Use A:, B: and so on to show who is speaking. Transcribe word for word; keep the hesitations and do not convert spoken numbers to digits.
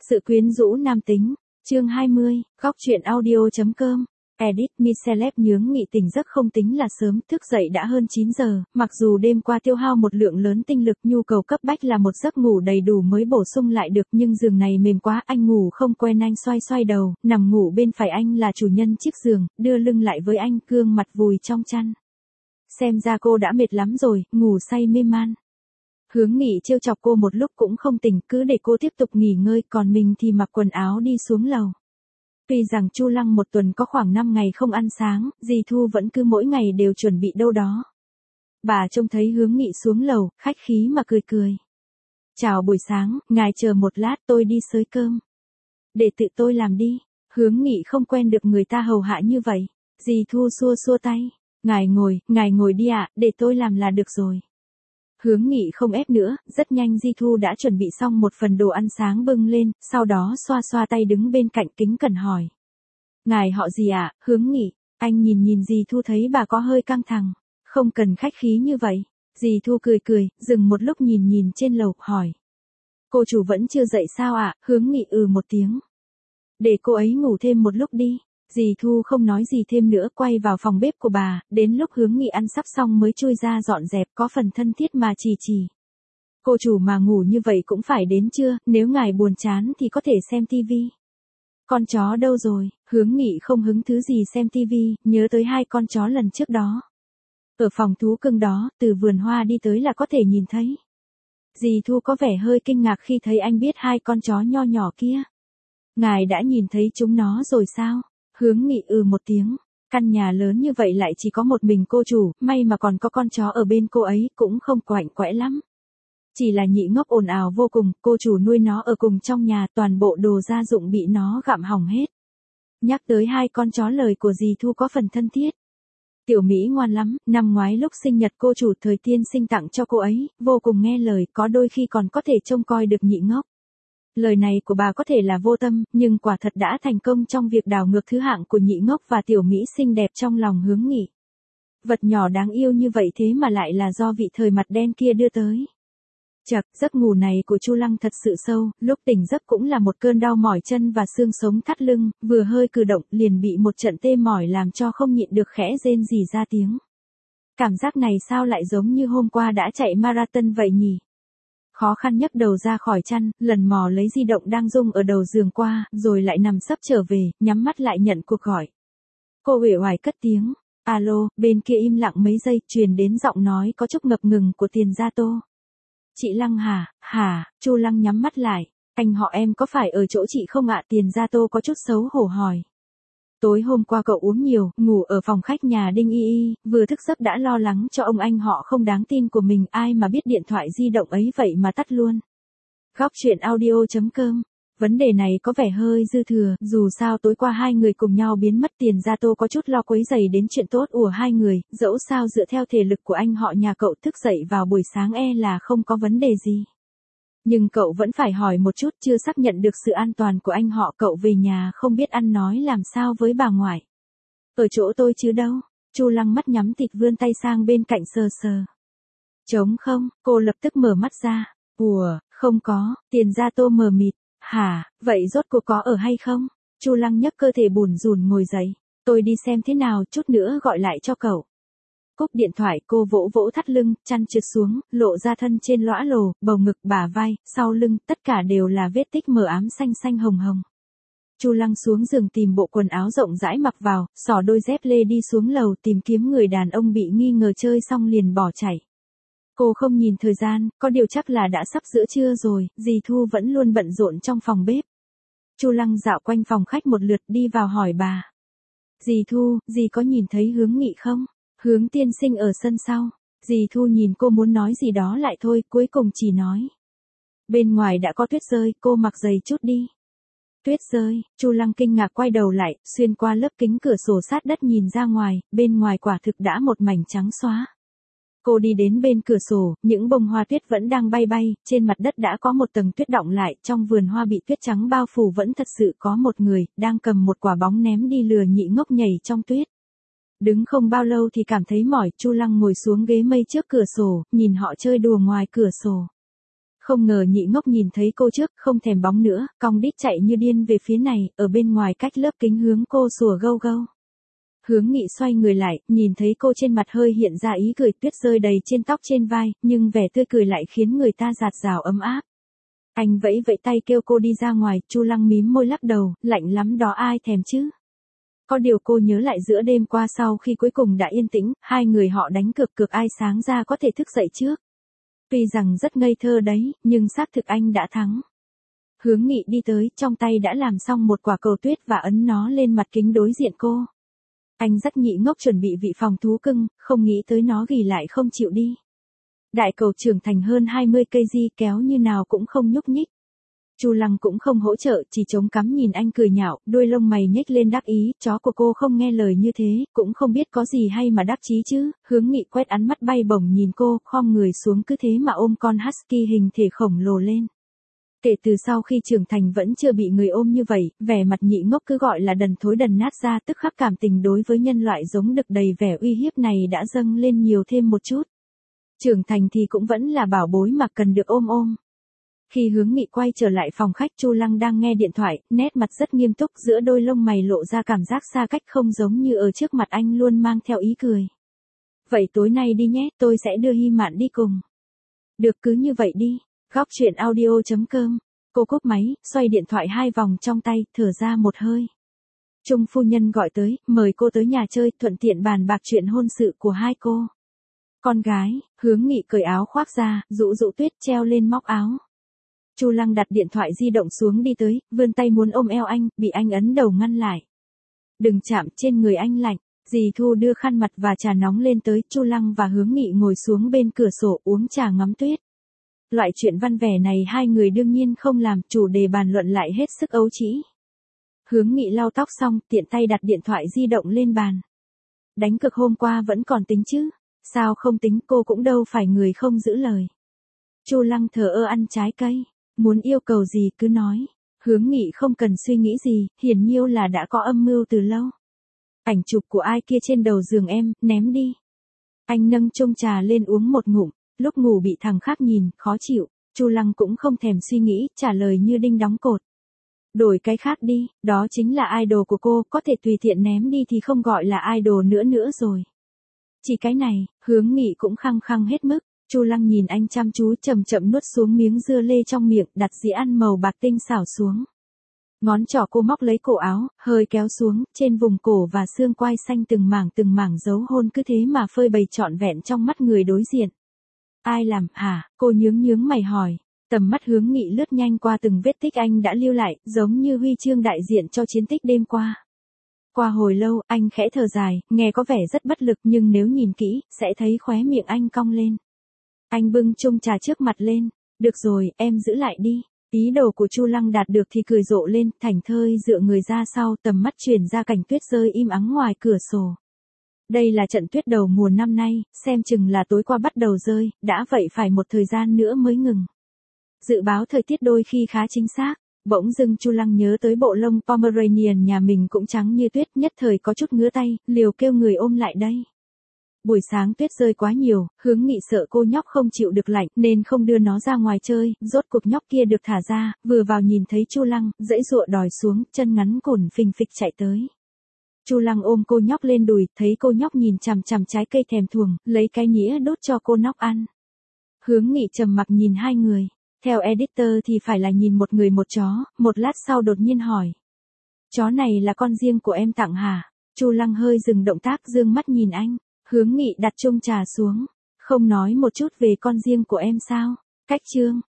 A: Sự quyến rũ nam tính, chương hai mươi, góc truyện audio.com. Edit Michelep nhướng Nghị tỉnh giấc không tính là sớm, thức dậy đã hơn chín giờ, mặc dù đêm qua tiêu hao một lượng lớn tinh lực, nhu cầu cấp bách là một giấc ngủ đầy đủ mới bổ sung lại được, nhưng giường này mềm quá, anh ngủ không quen. Anh xoay xoay đầu, nằm ngủ bên phải anh là chủ nhân chiếc giường, đưa lưng lại với anh, gương mặt vùi trong chăn. Xem ra cô đã mệt lắm rồi, ngủ say mê man. Hướng Nghị trêu chọc cô một lúc cũng không tỉnh, cứ để cô tiếp tục nghỉ ngơi, còn mình thì mặc quần áo đi xuống lầu. Tuy rằng Chu Lăng một tuần có khoảng năm ngày không ăn sáng, dì Thu vẫn cứ mỗi ngày đều chuẩn bị đâu đó. Bà trông thấy Hướng Nghị xuống lầu, khách khí mà cười cười. Chào buổi sáng, ngài chờ một lát tôi đi xới cơm. Để tự tôi làm đi. Hướng Nghị không quen được người ta hầu hạ như vậy. Dì Thu xua xua tay. Ngài ngồi, ngài ngồi đi ạ, để tôi làm là được rồi. Hướng Nghị không ép nữa, rất nhanh Di Thu đã chuẩn bị xong một phần đồ ăn sáng bưng lên, sau đó xoa xoa tay đứng bên cạnh kính cẩn hỏi. Ngài họ gì ạ, à? Hướng Nghị. Anh nhìn nhìn Di Thu thấy bà có hơi căng thẳng. Không cần khách khí như vậy. Di Thu cười cười, dừng một lúc nhìn nhìn trên lầu, hỏi. Cô chủ vẫn chưa dậy sao ạ, à? Hướng Nghị ừ một tiếng. Để cô ấy ngủ thêm một lúc đi. Dì Thu không nói gì thêm nữa, quay vào phòng bếp của bà, đến lúc Hướng Nghị ăn sắp xong mới chui ra dọn dẹp, có phần thân thiết mà chỉ chỉ. Cô chủ mà ngủ như vậy cũng phải đến trưa, nếu ngài buồn chán thì có thể xem tivi. Con chó đâu rồi? Hướng Nghị không hứng thứ gì xem tivi, nhớ tới hai con chó lần trước đó. Ở phòng thú cưng đó, từ vườn hoa đi tới là có thể nhìn thấy. Dì Thu có vẻ hơi kinh ngạc khi thấy anh biết hai con chó nho nhỏ kia. Ngài đã nhìn thấy chúng nó rồi sao? Hướng Nghị ừ một tiếng, căn nhà lớn như vậy lại chỉ có một mình cô chủ, may mà còn có con chó ở bên cô ấy, cũng không quạnh quẽ lắm. Chỉ là Nhị Ngốc ồn ào vô cùng, cô chủ nuôi nó ở cùng trong nhà, toàn bộ đồ gia dụng bị nó gặm hỏng hết. Nhắc tới hai con chó lời của dì Thu có phần thân thiết. Tiểu Mỹ ngoan lắm, năm ngoái lúc sinh nhật cô chủ thời tiên sinh tặng cho cô ấy, vô cùng nghe lời, có đôi khi còn có thể trông coi được Nhị Ngốc. Lời này của bà có thể là vô tâm, nhưng quả thật đã thành công trong việc đảo ngược thứ hạng của Nhị Ngốc và Tiểu Mỹ xinh đẹp trong lòng Hướng Nghị. Vật nhỏ đáng yêu như vậy thế mà lại là do vị thời mặt đen kia đưa tới. Chậc, giấc ngủ này của Chu Lăng thật sự sâu, lúc tỉnh giấc cũng là một cơn đau mỏi chân và xương sống thắt lưng, vừa hơi cử động liền bị một trận tê mỏi làm cho không nhịn được khẽ rên rỉ ra tiếng. Cảm giác này sao lại giống như hôm qua đã chạy marathon vậy nhỉ? Khó khăn nhấc đầu ra khỏi chăn, lần mò lấy di động đang rung ở đầu giường qua, rồi lại nằm sấp trở về, nhắm mắt lại nhận cuộc gọi. Cô uể oải cất tiếng, alo, bên kia im lặng mấy giây, truyền đến giọng nói có chút ngập ngừng của Tiền Gia Tô. Chị Lăng hả, hả, Chu Lăng nhắm mắt lại, anh họ em có phải ở chỗ chị không ạ? Tiền Gia Tô có chút xấu hổ hỏi. Tối hôm qua cậu uống nhiều, ngủ ở phòng khách nhà Đinh Y Y, vừa thức giấc đã lo lắng cho ông anh họ không đáng tin của mình, ai mà biết điện thoại di động ấy vậy mà tắt luôn. Góc truyện audio.com. Vấn đề này có vẻ hơi dư thừa, dù sao tối qua hai người cùng nhau biến mất. Tiền Gia Tô có chút lo quấy rầy đến chuyện tốt của hai người, dẫu sao dựa theo thể lực của anh họ nhà cậu thức dậy vào buổi sáng e là không có vấn đề gì. Nhưng cậu vẫn phải hỏi một chút, chưa xác nhận được sự an toàn của anh họ, cậu về nhà không biết ăn nói làm sao với bà ngoại. Ở chỗ tôi chứ đâu. Chu Lăng mắt nhắm thịt vươn tay sang bên cạnh sờ sờ. Trống không, cô lập tức mở mắt ra. Ủa, không có. Tiền Gia Tô mờ mịt. Hả, vậy rốt cuộc có ở hay không? Chu Lăng nhấc cơ thể bủn rủn ngồi dậy. Tôi đi xem thế nào, chút nữa gọi lại cho cậu. Cúp điện thoại, cô vỗ vỗ thắt lưng, chăn trượt xuống, lộ ra thân trên lõa lồ, bầu ngực, bả vai, sau lưng, tất cả đều là vết tích mờ ám xanh xanh hồng hồng. Chu Lăng xuống giường tìm bộ quần áo rộng rãi mặc vào, xỏ đôi dép lê đi xuống lầu tìm kiếm người đàn ông bị nghi ngờ chơi xong liền bỏ chạy. Cô không nhìn thời gian, có điều chắc là đã sắp giữa trưa rồi, dì Thu vẫn luôn bận rộn trong phòng bếp. Chu Lăng dạo quanh phòng khách một lượt đi vào hỏi bà. Dì Thu, dì có nhìn thấy Hướng Nghị không? Hướng tiên sinh ở sân sau. Dì Thu nhìn cô muốn nói gì đó lại thôi, cuối cùng chỉ nói. Bên ngoài đã có tuyết rơi, cô mặc giày chút đi. Tuyết rơi, Chu Lăng kinh ngạc quay đầu lại, xuyên qua lớp kính cửa sổ sát đất nhìn ra ngoài, bên ngoài quả thực đã một mảnh trắng xóa. Cô đi đến bên cửa sổ, những bông hoa tuyết vẫn đang bay bay, trên mặt đất đã có một tầng tuyết đọng lại, trong vườn hoa bị tuyết trắng bao phủ vẫn thật sự có một người, đang cầm một quả bóng ném đi lừa Nhị Ngốc nhảy trong tuyết. Đứng không bao lâu thì cảm thấy mỏi, Chu Lăng ngồi xuống ghế mây trước cửa sổ, nhìn họ chơi đùa ngoài cửa sổ. Không ngờ nhị ngốc nhìn thấy cô trước, không thèm bóng nữa, cong đít chạy như điên về phía này, ở bên ngoài cách lớp kính hướng cô sủa gâu gâu. Hướng Nghị xoay người lại, nhìn thấy cô trên mặt hơi hiện ra ý cười, tuyết rơi đầy trên tóc trên vai, nhưng vẻ tươi cười lại khiến người ta dạt dào ấm áp. Anh vẫy vẫy tay kêu cô đi ra ngoài, Chu Lăng mím môi lắc đầu, lạnh lắm đó ai thèm chứ. Có điều cô nhớ lại giữa đêm qua sau khi cuối cùng đã yên tĩnh, hai người họ đánh cược cược ai sáng ra có thể thức dậy trước. Tuy rằng rất ngây thơ đấy, nhưng xác thực anh đã thắng. Hướng Nghị đi tới, trong tay đã làm xong một quả cầu tuyết và ấn nó lên mặt kính đối diện cô. Anh dắt nhị ngốc chuẩn bị vị phòng thú cưng, không nghĩ tới nó ghì lại không chịu đi. Đại cầu trưởng thành hơn hai mươi cây di kéo như nào cũng không nhúc nhích. Chu Lăng cũng không hỗ trợ, chỉ chống cắm nhìn anh cười nhạo, đuôi lông mày nhếch lên đắc ý, chó của cô không nghe lời như thế, cũng không biết có gì hay mà đắc chí chứ. Hướng Nghị quét ánh mắt bay bổng nhìn cô, khom người xuống cứ thế mà ôm con husky hình thể khổng lồ lên. Kể từ sau khi trưởng thành vẫn chưa bị người ôm như vậy, vẻ mặt nhị ngốc cứ gọi là đần thối đần nát ra, tức khắc cảm tình đối với nhân loại giống đực đầy vẻ uy hiếp này đã dâng lên nhiều thêm một chút. Trưởng thành thì cũng vẫn là bảo bối mà cần được ôm ôm. Khi Hướng Nghị quay trở lại phòng khách, Chu Lăng đang nghe điện thoại, nét mặt rất nghiêm túc, giữa đôi lông mày lộ ra cảm giác xa cách không giống như ở trước mặt anh luôn mang theo ý cười. Vậy tối nay đi nhé, tôi sẽ đưa Hy Mạn đi cùng. Được cứ như vậy đi. Góc chuyện audio chấm com. Cô cúp máy, xoay điện thoại hai vòng trong tay, thở ra một hơi. Trung phu nhân gọi tới, mời cô tới nhà chơi, thuận tiện bàn bạc chuyện hôn sự của hai cô. Con gái, Hướng Nghị cởi áo khoác ra, dụ dụ tuyết treo lên móc áo. Chu Lăng đặt điện thoại di động xuống đi tới, vươn tay muốn ôm eo anh, bị anh ấn đầu ngăn lại. Đừng chạm, trên người anh lạnh. Dì Thu đưa khăn mặt và trà nóng lên tới, Chu Lăng và Hướng Nghị ngồi xuống bên cửa sổ uống trà ngắm tuyết. Loại chuyện văn vẻ này hai người đương nhiên không làm, chủ đề bàn luận lại hết sức ấu trĩ. Hướng Nghị lau tóc xong, tiện tay đặt điện thoại di động lên bàn. Đánh cược hôm qua vẫn còn tính chứ? Sao không tính, cô cũng đâu phải người không giữ lời. Chu Lăng thờ ơ ăn trái cây, muốn yêu cầu gì cứ nói. Hướng Nghị không cần suy nghĩ gì, hiển nhiêu là đã có âm mưu từ lâu. Ảnh chụp của ai kia trên đầu giường em, ném đi. Anh nâng chung trà lên uống một ngụm, lúc ngủ bị thằng khác nhìn, khó chịu. Chu Lăng cũng không thèm suy nghĩ, trả lời như đinh đóng cột. Đổi cái khác đi, đó chính là idol của cô, có thể tùy tiện ném đi thì không gọi là idol nữa nữa rồi. Chỉ cái này, Hướng Nghị cũng khăng khăng hết mức. Chu Lăng nhìn anh chăm chú, chậm chậm nuốt xuống miếng dưa lê trong miệng, đặt dĩa ăn màu bạc tinh xảo xuống. Ngón trỏ cô móc lấy cổ áo, hơi kéo xuống, trên vùng cổ và xương quai xanh từng mảng từng mảng dấu hôn cứ thế mà phơi bày trọn vẹn trong mắt người đối diện. Ai làm, hả? Cô nhướng nhướng mày hỏi. Tầm mắt Hướng Nghị lướt nhanh qua từng vết tích anh đã lưu lại, giống như huy chương đại diện cho chiến tích đêm qua. Qua hồi lâu, anh khẽ thở dài, nghe có vẻ rất bất lực nhưng nếu nhìn kỹ, sẽ thấy khóe miệng anh cong lên. Anh bưng chung trà trước mặt lên. Được rồi, em giữ lại đi. Ý đồ của Chu Lăng đạt được thì cười rộ lên, thảnh thơi dựa người ra sau, tầm mắt chuyển ra cảnh tuyết rơi im ắng ngoài cửa sổ. Đây là trận tuyết đầu mùa năm nay, xem chừng là tối qua bắt đầu rơi, đã vậy phải một thời gian nữa mới ngừng. Dự báo thời tiết đôi khi khá chính xác. Bỗng dưng Chu Lăng nhớ tới bộ lông Pomeranian nhà mình cũng trắng như tuyết, nhất thời có chút ngứa tay, liều kêu người ôm lại đây. Buổi sáng tuyết rơi quá nhiều, Hướng Nghị sợ cô nhóc không chịu được lạnh nên không đưa nó ra ngoài chơi, rốt cuộc nhóc kia được thả ra, vừa vào nhìn thấy Chu Lăng, dãy dụa đòi xuống, chân ngắn cổn phình phịch chạy tới. Chu Lăng ôm cô nhóc lên đùi, thấy cô nhóc nhìn chằm chằm trái cây thèm thuồng, lấy cái nhĩa đốt cho cô nhóc ăn. Hướng Nghị trầm mặc nhìn hai người. Theo editor thì phải là nhìn một người một chó, một lát sau đột nhiên hỏi. Chó này là con riêng của em tặng hả? Chu Lăng hơi dừng động tác, dương mắt nhìn anh. Hướng Nghị đặt chung trà xuống. Không nói một chút về con riêng của em sao? Cách chương.